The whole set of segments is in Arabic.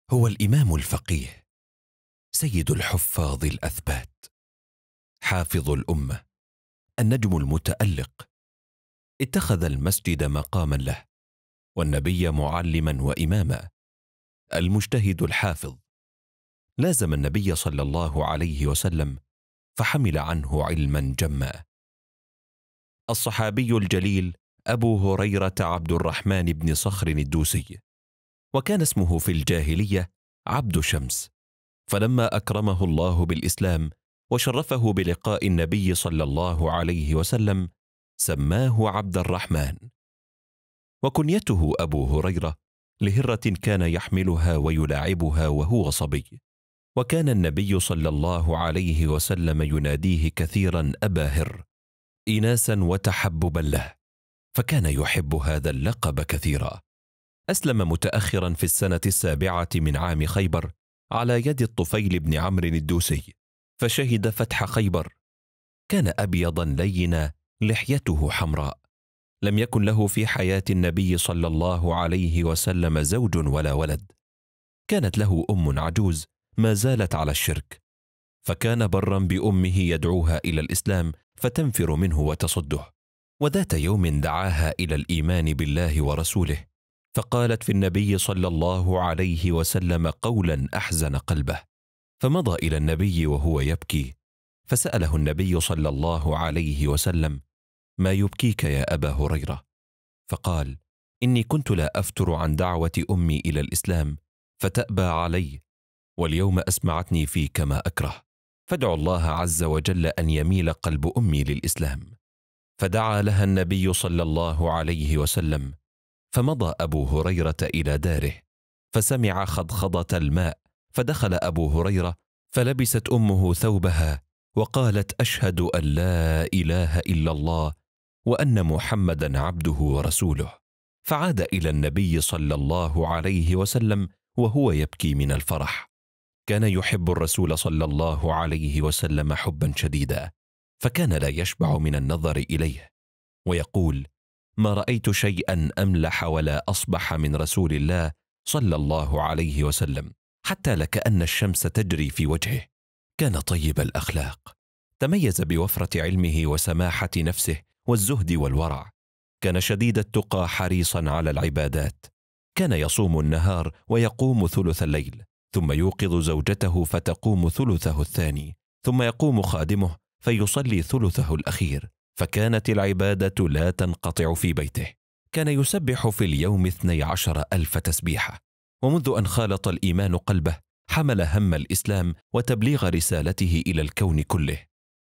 هو الإمام الفقيه، سيد الحفاظ الأثبات، حافظ الأمة، النجم المتألق. اتخذ المسجد مقاما له، والنبي معلما وإماما. المجتهد الحافظ لازم النبي صلى الله عليه وسلم، فحمل عنه علما جما. الصحابي الجليل أبو هريرة عبد الرحمن بن صخر الدوسي، وكان اسمه في الجاهلية عبد شمس، فلما أكرمه الله بالإسلام وشرفه بلقاء النبي صلى الله عليه وسلم سماه عبد الرحمن. وكنيته أبو هريرة لهرة كان يحملها ويلاعبها وهو صبي، وكان النبي صلى الله عليه وسلم يناديه كثيرا أبا هر إناسا وتحببا له، فكان يحب هذا اللقب كثيرا. أسلم متأخرا في السنة 7 من عام خيبر على يد الطفيل بن عمرو الدوسي، فشهد فتح خيبر. كان أبيضا لينا، لحيته حمراء. لم يكن له في حياة النبي صلى الله عليه وسلم زوج ولا ولد. كانت له أم عجوز ما زالت على الشرك، فكان برا بأمه يدعوها إلى الإسلام فتنفر منه وتصده. وذات يوم دعاها إلى الإيمان بالله ورسوله، فقالت في النبي صلى الله عليه وسلم قولا أحزن قلبه، فمضى إلى النبي وهو يبكي، فسأله النبي صلى الله عليه وسلم: ما يبكيك يا أبا هريرة؟ فقال: إني كنت لا أفتر عن دعوة أمي إلى الإسلام فتأبى علي، واليوم أسمعتني فيك ما أكره، فادعو الله عز وجل أن يميل قلب أمي للإسلام. فدعا لها النبي صلى الله عليه وسلم، فمضى أبو هريرة إلى داره، فسمع خضخضة الماء، فدخل أبو هريرة، فلبست أمه ثوبها وقالت: أشهد أن لا إله إلا الله وأن محمدا عبده ورسوله. فعاد إلى النبي صلى الله عليه وسلم وهو يبكي من الفرح. كان يحب الرسول صلى الله عليه وسلم حبا شديدا، فكان لا يشبع من النظر إليه، ويقول: ما رأيت شيئا أملح ولا أصبح من رسول الله صلى الله عليه وسلم، حتى لكأن الشمس تجري في وجهه. كان طيب الأخلاق، تميز بوفرة علمه وسماحة نفسه والزهد والورع. كان شديد التقى حريصا على العبادات. كان يصوم النهار ويقوم ثلث الليل، ثم يوقظ زوجته فتقوم ثلثه الثاني، ثم يقوم خادمه فيصلي ثلثه الأخير. فكانت العبادة لا تنقطع في بيته. كان يسبح في اليوم 12,000 تسبيحة. ومنذ أن خالط الإيمان قلبه حمل هم الإسلام وتبليغ رسالته إلى الكون كله.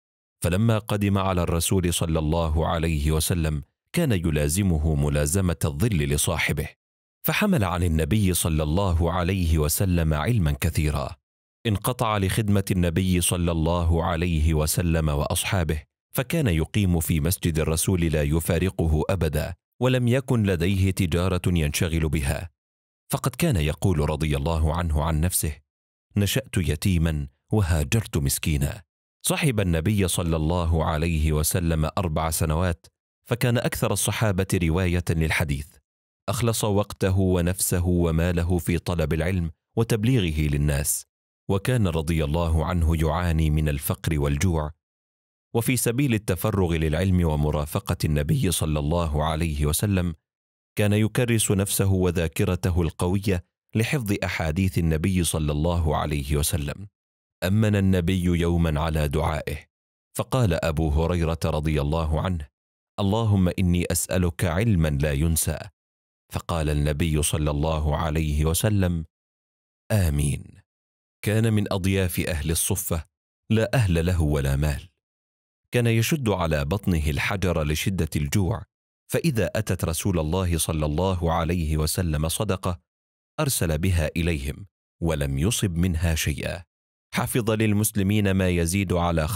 فلما قدم على الرسول صلى الله عليه وسلم كان يلازمه ملازمة الظل لصاحبه، فحمل عن النبي صلى الله عليه وسلم علما كثيرا. انقطع لخدمة النبي صلى الله عليه وسلم وأصحابه، فكان يقيم في مسجد الرسول لا يفارقه أبدا، ولم يكن لديه تجارة ينشغل بها. فقد كان يقول رضي الله عنه عن نفسه: نشأت يتيما وهاجرت مسكينا. صحب النبي صلى الله عليه وسلم 4 سنوات، فكان أكثر الصحابة رواية للحديث. أخلص وقته ونفسه وماله في طلب العلم وتبليغه للناس، وكان رضي الله عنه يعاني من الفقر والجوع. وفي سبيل التفرغ للعلم ومرافقة النبي صلى الله عليه وسلم كان يكرس نفسه وذاكرته القوية لحفظ أحاديث النبي صلى الله عليه وسلم. أمن النبي يوما على دعائه، فقال أبو هريرة رضي الله عنه: اللهم إني أسألك علما لا ينسى. فقال النبي صلى الله عليه وسلم: آمين. كان من أضياف أهل الصفة، لا أهل له ولا مال. كان يشد على بطنه الحجر لشدة الجوع، فإذا أتت رسول الله صلى الله عليه وسلم صدقة أرسل بها إليهم ولم يصب منها شيئا. حفظ للمسلمين ما يزيد على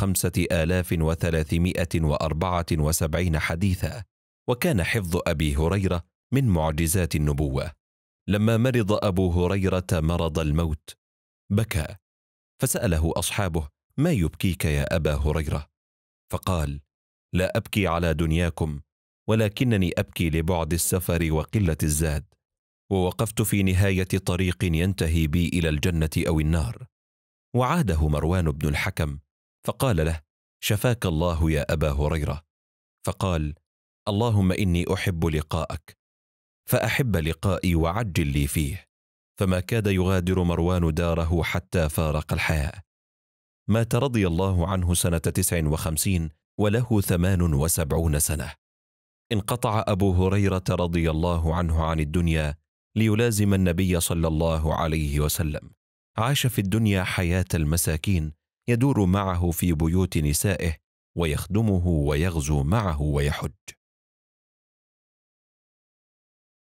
5374 حديثا. وكان حفظ أبي هريرة من معجزات النبوة. لما مرض أبو هريرة مرض الموت بكى، فسأله أصحابه: ما يبكيك يا أبا هريرة؟ فقال: لا أبكي على دنياكم، ولكنني أبكي لبعد السفر وقلة الزاد. ووقفت في نهاية طريق ينتهي بي إلى الجنة أو النار. وعاده مروان بن الحكم فقال له: شفاك الله يا أبا هريرة. فقال: اللهم إني أحب لقاءك فأحب لقائي وعجل لي فيه. فما كاد يغادر مروان داره حتى فارق الحياة. مات رضي الله عنه سنة 59 وله 78 سنة. انقطع أبو هريرة رضي الله عنه عن الدنيا ليلازم النبي صلى الله عليه وسلم. عاش في الدنيا حياة المساكين، يدور معه في بيوت نسائه ويخدمه ويغزو معه ويحج.